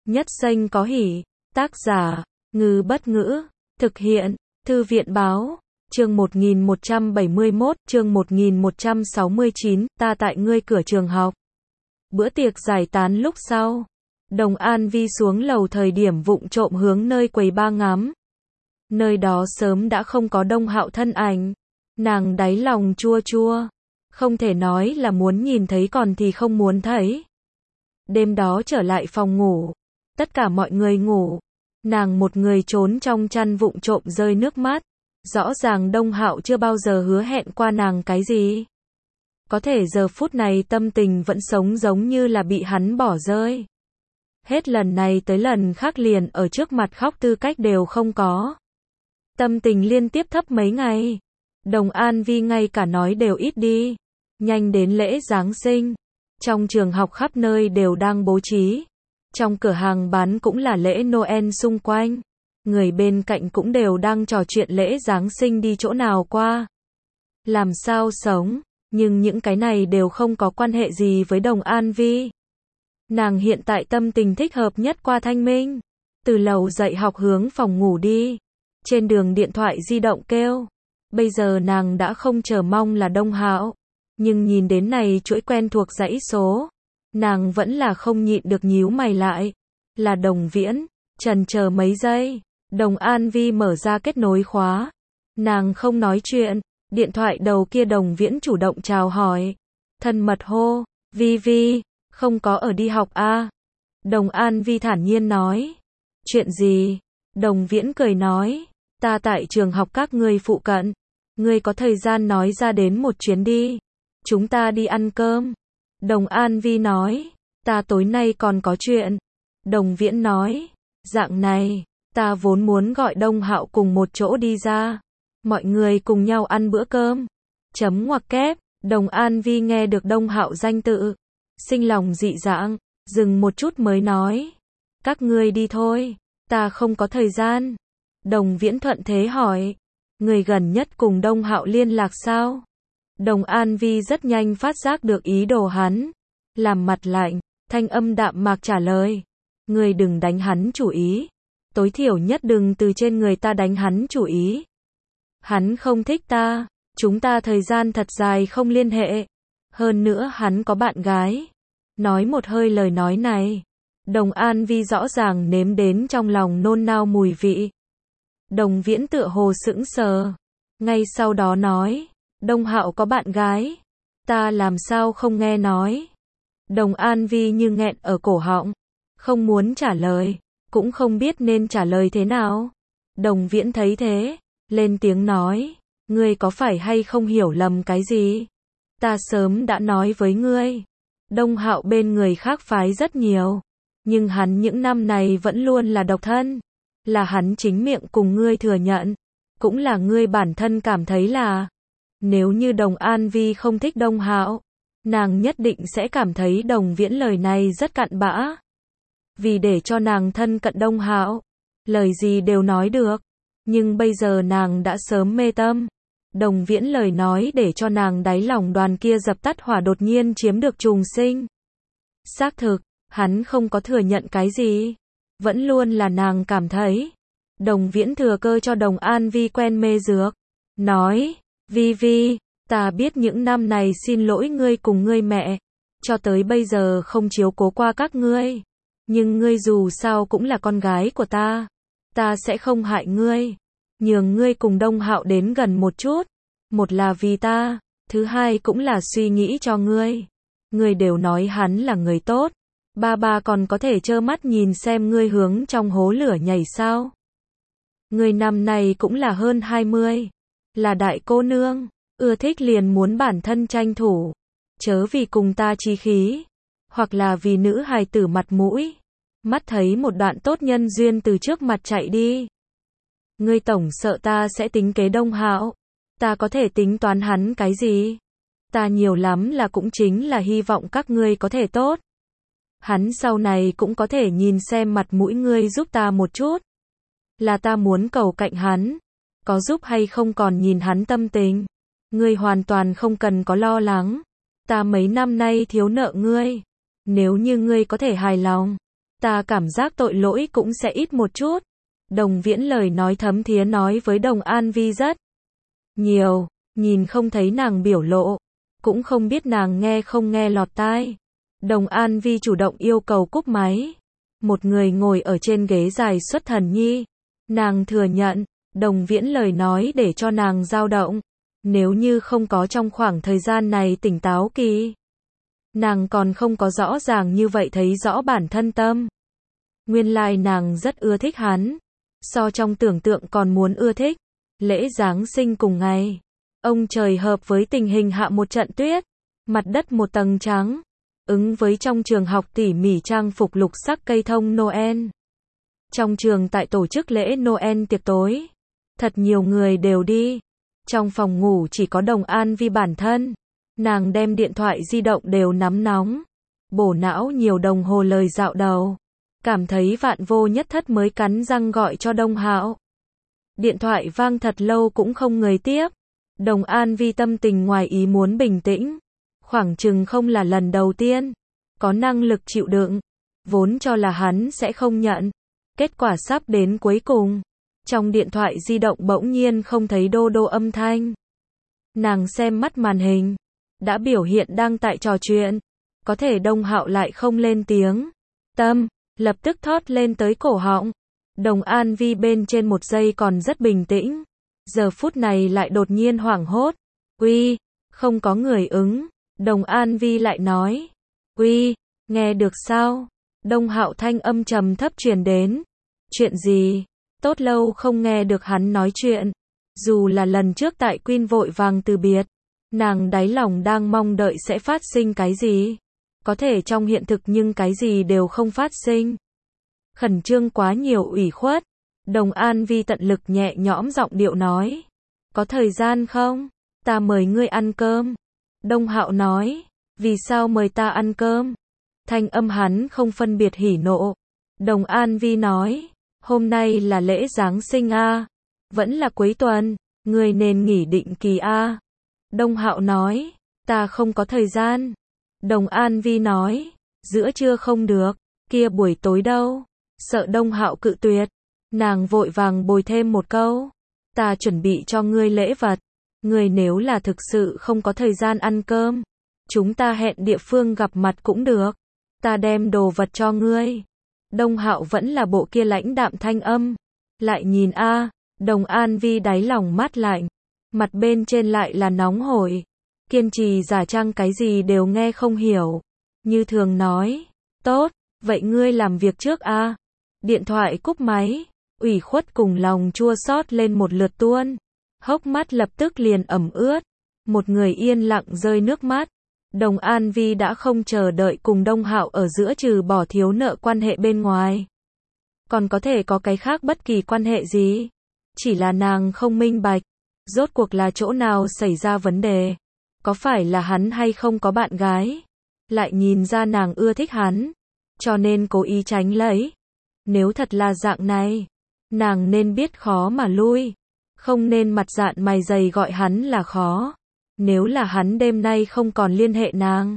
Nhất xanh có hỉ. Tác giả, Ngư Bất Ngữ. Thực hiện, Thư viện Báo. Chương 1171, chương 1169, ta tại ngươi cửa trường học. Bữa tiệc giải tán lúc sau. Đồng An Vi xuống lầu thời điểm vụng trộm hướng nơi quầy ba ngắm. Nơi đó sớm đã không có Đông Hạo thân ảnh. Nàng đáy lòng chua chua. Không thể nói là muốn nhìn thấy còn thì không muốn thấy. Đêm đó trở lại phòng ngủ. Tất cả mọi người ngủ. Nàng một người trốn trong chăn vụng trộm rơi nước mắt. Rõ ràng Đông Hạo chưa bao giờ hứa hẹn qua nàng cái gì. Có thể giờ phút này tâm tình vẫn sống giống như là bị hắn bỏ rơi. Hết lần này tới lần khác liền ở trước mặt khóc tư cách đều không có. Tâm tình liên tiếp thấp mấy ngày. Đồng An Vi ngay cả nói đều ít đi. Nhanh đến lễ Giáng sinh. Trong trường học khắp nơi đều đang bố trí. Trong cửa hàng bán cũng là lễ Noel xung quanh. Người bên cạnh cũng đều đang trò chuyện lễ Giáng sinh đi chỗ nào qua. Làm sao sống. Nhưng những cái này đều không có quan hệ gì với Đồng An Vi. Nàng hiện tại tâm tình thích hợp nhất qua thanh minh. Từ lầu dạy học hướng phòng ngủ đi. Trên đường điện thoại di động kêu. Bây giờ nàng đã không chờ mong là Đông Hạo. Nhưng nhìn đến này chuỗi quen thuộc dãy số. Nàng vẫn là không nhịn được nhíu mày lại. Là Đồng Viễn. Chần chờ mấy giây. Đồng An Vi mở ra kết nối khóa. Nàng không nói chuyện. Điện thoại đầu kia Đồng Viễn chủ động chào hỏi. Thân mật hô. Vi Vi. Không có ở đi học à? Đồng An Vi thản nhiên nói. Chuyện gì? Đồng Viễn cười nói. Ta tại trường học các ngươi phụ cận. Ngươi có thời gian nói ra đến một chuyến đi. Chúng ta đi ăn cơm. Đồng An Vi nói. Ta tối nay còn có chuyện. Đồng Viễn nói. Dạng này, ta vốn muốn gọi Đông Hạo cùng một chỗ đi ra. Mọi người cùng nhau ăn bữa cơm. Chấm ngoặc kép. Đồng An Vi nghe được Đông Hạo danh tự. Sinh lòng dị dạng. Dừng một chút mới nói. Các ngươi đi thôi. Ta không có thời gian. Đồng Viễn thuận thế hỏi. Người gần nhất cùng Đông Hạo liên lạc sao? Đồng An Vi rất nhanh phát giác được ý đồ hắn. Làm mặt lạnh, thanh âm đạm mạc trả lời. Người đừng đánh hắn chủ ý. Tối thiểu nhất đừng từ trên người ta đánh hắn chủ ý. Hắn không thích ta. Chúng ta thời gian thật dài không liên hệ. Hơn nữa hắn có bạn gái. Nói một hơi lời nói này. Đồng An Vi rõ ràng nếm đến trong lòng nôn nao mùi vị. Đồng Viễn tựa hồ sững sờ. Ngay sau đó nói. Đông Hạo có bạn gái. Ta làm sao không nghe nói. Đồng An Vi như nghẹn ở cổ họng. Không muốn trả lời. Cũng không biết nên trả lời thế nào. Đồng Viễn thấy thế. Lên tiếng nói. Ngươi có phải hay không hiểu lầm cái gì? Ta sớm đã nói với ngươi. Đông Hạo bên người khác phái rất nhiều. Nhưng hắn những năm này vẫn luôn là độc thân. Là hắn chính miệng cùng ngươi thừa nhận. Cũng là ngươi bản thân cảm thấy là. Nếu như Đồng An Vi không thích Đông Hạo. Nàng nhất định sẽ cảm thấy Đồng Viễn lời này rất cặn bã. Vì để cho nàng thân cận Đông Hạo. Lời gì đều nói được. Nhưng bây giờ nàng đã sớm mê tâm. Đồng Viễn lời nói để cho nàng đáy lòng đoàn kia dập tắt hỏa đột nhiên chiếm được trùng sinh. Xác thực, hắn không có thừa nhận cái gì. Vẫn luôn là nàng cảm thấy. Đồng Viễn thừa cơ cho Đồng An Vi quen mê dược. Nói, Vi Vi, ta biết những năm này xin lỗi ngươi cùng ngươi mẹ. Cho tới bây giờ không chiếu cố qua các ngươi. Nhưng ngươi dù sao cũng là con gái của ta. Ta sẽ không hại ngươi. Nhường ngươi cùng Đông Hạo đến gần một chút. Một là vì ta. Thứ hai cũng là suy nghĩ cho ngươi. Ngươi đều nói hắn là người tốt. Ba còn có thể trơ mắt nhìn xem ngươi hướng trong hố lửa nhảy sao. Ngươi năm nay cũng là hơn 20. Là đại cô nương. Ưa thích liền muốn bản thân tranh thủ. Chớ vì cùng ta chí khí. Hoặc là vì nữ hài tử mặt mũi. Mắt thấy một đoạn tốt nhân duyên từ trước mặt chạy đi. Ngươi tổng sợ ta sẽ tính kế Đông Hạo. Ta có thể tính toán hắn cái gì? Ta nhiều lắm là cũng chính là hy vọng các ngươi có thể tốt. Hắn sau này cũng có thể nhìn xem mặt mũi ngươi giúp ta một chút. Là ta muốn cầu cạnh hắn. Có giúp hay không còn nhìn hắn tâm tình. Ngươi hoàn toàn không cần có lo lắng. Ta mấy năm nay thiếu nợ ngươi. Nếu như ngươi có thể hài lòng. ta cảm giác tội lỗi cũng sẽ ít một chút. Đồng Viễn lời nói thấm thía nói với Đồng An Vi rất nhiều, nhìn không thấy nàng biểu lộ, cũng không biết nàng nghe không nghe lọt tai. Đồng An Vi chủ động yêu cầu cúp máy. Một người ngồi ở trên ghế dài xuất thần nhi. Nàng thừa nhận, Đồng Viễn lời nói để cho nàng dao động. Nếu như không có trong khoảng thời gian này tỉnh táo kỳ, nàng còn không có rõ ràng như vậy thấy rõ bản thân tâm. Nguyên lai nàng rất ưa thích hắn, so trong tưởng tượng còn muốn ưa thích. Lễ Giáng sinh cùng ngày, ông trời hợp với tình hình hạ một trận tuyết, mặt đất một tầng trắng, ứng với trong trường học tỉ mỉ trang phục lục sắc cây thông Noel. Trong trường tại tổ chức lễ Noel tiệc tối, thật nhiều người đều đi. Trong phòng ngủ chỉ có Đồng An Vi bản thân, nàng đem điện thoại di động đều nắm nóng, bổ não nhiều đồng hồ lời dạo đầu, cảm thấy vạn vô nhất thất mới cắn răng gọi cho Đông Hạo. Điện thoại vang thật lâu cũng không người tiếp. Đồng An Vi tâm tình ngoài ý muốn bình tĩnh, khoảng chừng không là lần đầu tiên, có năng lực chịu đựng, vốn cho là hắn sẽ không nhận, kết quả sắp đến cuối cùng. Trong điện thoại di động bỗng nhiên không thấy đô đô âm thanh. Nàng xem mắt màn hình, đã biểu hiện đang tại trò chuyện, có thể Đông Hạo lại không lên tiếng. Tâm, lập tức thót lên tới cổ họng. Đồng An Vi bên trên một giây còn rất bình tĩnh, giờ phút này lại đột nhiên hoảng hốt. Uy, không có người ứng. Đồng An Vi lại nói. Uy, nghe được sao? Đông Hạo thanh âm trầm thấp truyền đến. Chuyện gì? Tốt lâu không nghe được hắn nói chuyện. Dù là lần trước tại Queen vội vàng từ biệt, nàng đáy lòng đang mong đợi sẽ phát sinh cái gì. Có thể trong hiện thực nhưng cái gì đều không phát sinh. Khẩn trương quá nhiều ủy khuất. Đồng An Vi tận lực nhẹ nhõm giọng điệu nói. Có thời gian không? Ta mời ngươi ăn cơm. Đông Hạo nói. Vì sao mời ta ăn cơm? Thanh âm hắn không phân biệt hỉ nộ. Đồng An Vi nói. Hôm nay là lễ Giáng sinh a, vẫn là cuối tuần, ngươi nên nghỉ định kỳ a. Đông Hạo nói. Ta không có thời gian. Đồng An Vi nói. Giữa trưa không được, kia buổi tối đâu? Sợ Đông Hạo cự tuyệt, nàng vội vàng bồi thêm một câu. Ta chuẩn bị cho ngươi lễ vật. Ngươi nếu là thực sự không có thời gian ăn cơm, chúng ta hẹn địa phương gặp mặt cũng được. Ta đem đồ vật cho ngươi. Đông Hạo vẫn là bộ kia lãnh đạm thanh âm. Lại nhìn a, Đồng An Vi đáy lòng mát lạnh, mặt bên trên lại là nóng hổi. Kiên trì giả trang cái gì đều nghe không hiểu. Như thường nói. Tốt, vậy ngươi làm việc trước a. Điện thoại cúp máy, ủy khuất cùng lòng chua xót lên một lượt tuôn. Hốc mắt lập tức liền ẩm ướt. Một người yên lặng rơi nước mắt. Đồng An Vi đã không chờ đợi cùng Đông Hạo ở giữa trừ bỏ thiếu nợ quan hệ bên ngoài. Còn có thể có cái khác bất kỳ quan hệ gì. Chỉ là nàng không minh bạch. Rốt cuộc là chỗ nào xảy ra vấn đề. Có phải là hắn hay không có bạn gái. Lại nhìn ra nàng ưa thích hắn, cho nên cố ý tránh lấy. Nếu thật là dạng này, nàng nên biết khó mà lui. Không nên mặt dạn mày dày gọi hắn là khó. Nếu là hắn đêm nay không còn liên hệ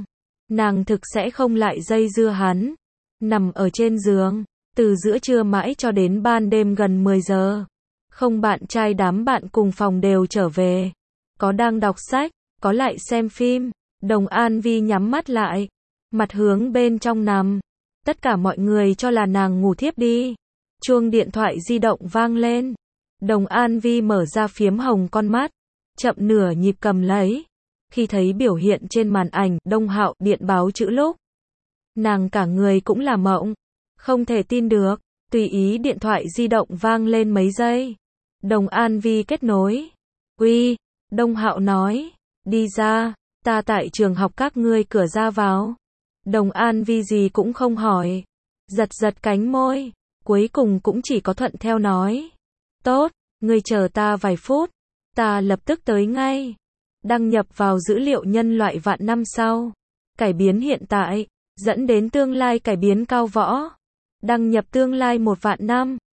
nàng thực sẽ không lại dây dưa hắn. Nằm ở trên giường, từ giữa trưa mãi cho đến ban đêm gần 10 giờ. Không bạn trai đám bạn cùng phòng đều trở về. Có đang đọc sách, có lại xem phim. Đồng An Vi nhắm mắt lại, mặt hướng bên trong nằm. Tất cả mọi người cho là nàng ngủ thiếp đi. Chuông điện thoại di động vang lên. Đồng An Vi mở ra phiếm hồng con mắt, chậm nửa nhịp cầm lấy. Khi thấy biểu hiện trên màn ảnh Đông Hạo điện báo chữ lúc, nàng cả người cũng là mộng, không thể tin được. Tùy ý điện thoại di động vang lên mấy giây. Đồng An Vi kết nối. Uy, Đông Hạo nói. Đi ra, ta tại trường học các ngươi cửa ra vào. Đồng An Vi gì cũng không hỏi, giật giật cánh môi, cuối cùng cũng chỉ có thuận theo nói. Tốt, ngươi chờ ta vài phút, ta lập tức tới ngay. Đăng nhập vào dữ liệu nhân loại vạn năm sau. Cải biến hiện tại, dẫn đến tương lai cải biến cao võ. Đăng nhập tương lai 1 vạn năm.